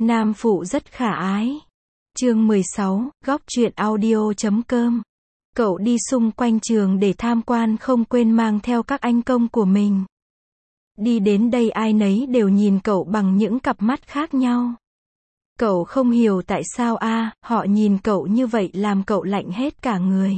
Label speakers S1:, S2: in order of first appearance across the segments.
S1: Nam phụ rất khả ái. Chương 16, góc truyện audio.com. Cậu đi xung quanh trường để tham quan không quên mang theo các anh công của mình. Đi đến đây ai nấy đều nhìn cậu bằng những cặp mắt khác nhau. Cậu không hiểu tại sao họ nhìn cậu như vậy làm cậu lạnh hết cả người.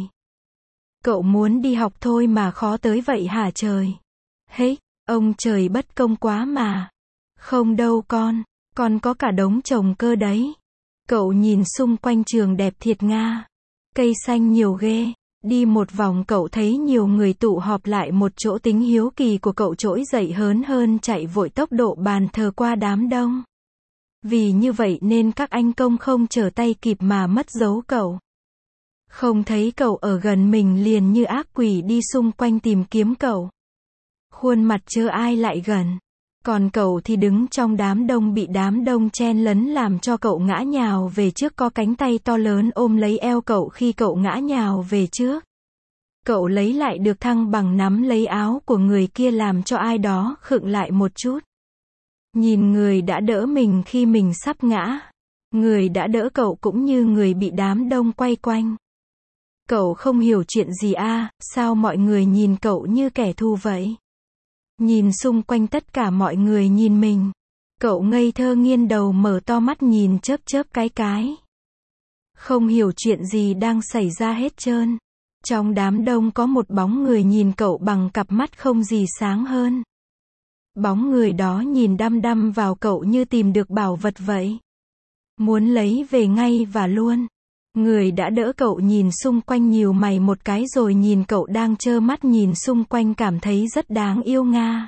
S1: Cậu muốn đi học thôi mà khó tới vậy hả trời? Hết, ông trời bất công quá mà. Không đâu con có cả đống trồng cơ đấy. Cậu nhìn xung quanh trường đẹp thiệt nga. Cây xanh nhiều ghê. Đi một vòng cậu thấy nhiều người tụ họp lại một chỗ, tính hiếu kỳ của cậu trỗi dậy hớn hơn chạy vội tốc độ bàn thờ qua đám đông. Vì như vậy nên các anh công không trở tay kịp mà mất dấu cậu. Không thấy cậu ở gần mình liền như ác quỷ đi xung quanh tìm kiếm cậu. Khuôn mặt chớ ai lại gần. Còn cậu thì đứng trong đám đông bị đám đông chen lấn làm cho cậu ngã nhào về trước, có cánh tay to lớn ôm lấy eo cậu khi cậu ngã nhào về trước. Cậu lấy lại được thăng bằng nắm lấy áo của người kia làm cho ai đó khựng lại một chút. Nhìn người đã đỡ mình khi mình sắp ngã. Người đã đỡ cậu cũng như người bị đám đông quay quanh. Cậu không hiểu chuyện gì sao mọi người nhìn cậu như kẻ thù vậy? Nhìn xung quanh tất cả mọi người nhìn mình. Cậu ngây thơ nghiêng đầu mở to mắt nhìn chớp chớp cái. Không hiểu chuyện gì đang xảy ra hết trơn. Trong đám đông có một bóng người nhìn cậu bằng cặp mắt không gì sáng hơn. Bóng người đó nhìn đăm đăm vào cậu như tìm được bảo vật vậy. Muốn lấy về ngay và luôn. Người đã đỡ cậu nhìn xung quanh nhíu mày một cái rồi nhìn cậu đang trơ mắt nhìn xung quanh cảm thấy rất đáng yêu nga.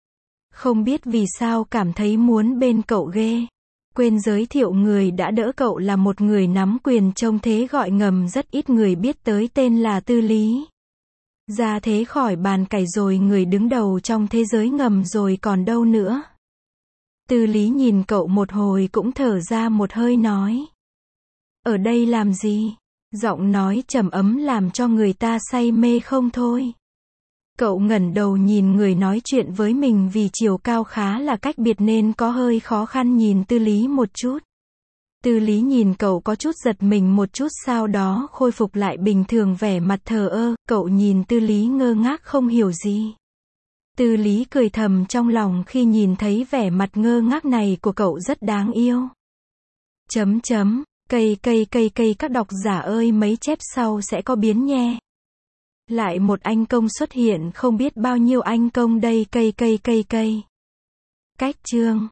S1: Không biết vì sao cảm thấy muốn bên cậu ghê. Quên giới thiệu người đã đỡ cậu là một người nắm quyền trông thế gọi ngầm rất ít người biết tới, tên là Tư Lý. Ra thế khỏi bàn cày rồi, người đứng đầu trong thế giới ngầm rồi còn đâu nữa. Tư Lý nhìn cậu một hồi cũng thở ra một hơi nói. Ở đây làm gì? Giọng nói trầm ấm làm cho người ta say mê không thôi. Cậu ngẩng đầu nhìn người nói chuyện với mình, vì chiều cao khá là cách biệt nên có hơi khó khăn nhìn Tư Lý một chút. Tư Lý nhìn cậu có chút giật mình một chút, sau đó khôi phục lại bình thường, vẻ mặt thờ ơ. Cậu nhìn Tư Lý ngơ ngác không hiểu gì. Tư Lý cười thầm trong lòng khi nhìn thấy vẻ mặt ngơ ngác này của cậu rất đáng yêu. Cây các độc giả ơi, mấy chép sau sẽ có biến nha. Lại một anh công xuất hiện, không biết bao nhiêu anh công đây. Cây. Cách chương